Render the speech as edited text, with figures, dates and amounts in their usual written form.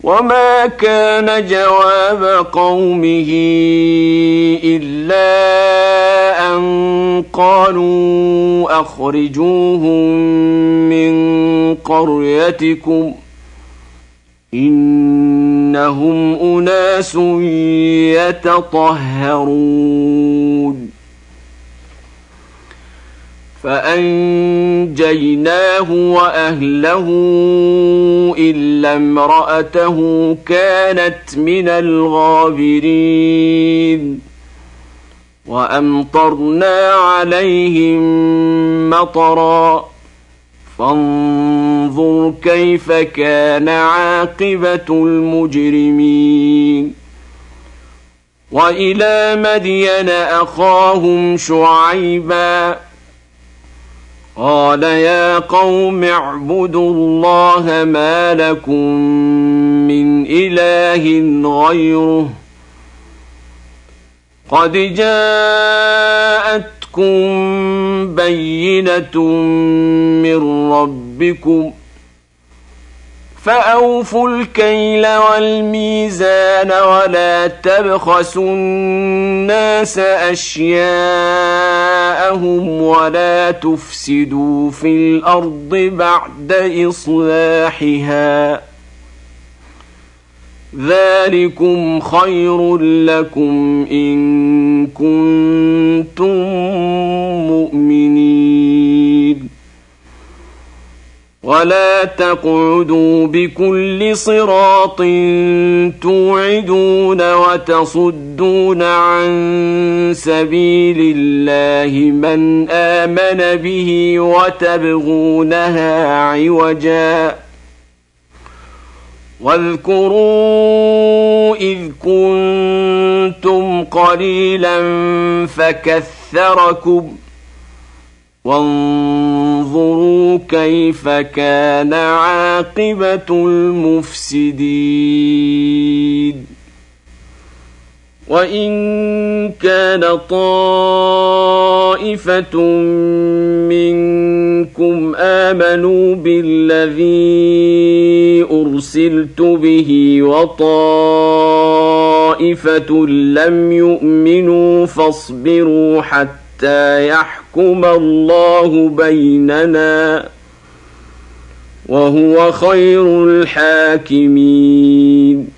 وما كان جواب قومه إلا أن قالوا أخرجوهم من قريتكم إنهم أناس يتطهرون فأنجيناه وأهله إلا امرأته كانت من الغابرين وأمطرنا عليهم مطرا فانظر كيف كان عاقبة المجرمين وإلى مدين أخاهم شعيبا قال يا قوم اعبدوا الله ما لكم من إله غيره قد جاءتكم بينة من ربكم فأوفوا الكيل والميزان ولا تبخسوا الناس أشياءهم ولا تفسدوا في الأرض بعد إصلاحها ذلكم خير لكم إن كنتم مؤمنين ولا تقعدوا بكل صراط توعدون وتصدون عن سبيل الله من آمن به وتبغونها عوجا واذكروا إذ كنتم قليلا فكثركم وانظروا كيف كان عاقبة المفسدين وإن كان طائفة منكم آمنوا بالذي أرسلت به وطائفة لم يؤمنوا فاصبروا حتى يحكم الله بيننا وهو خير الحاكمين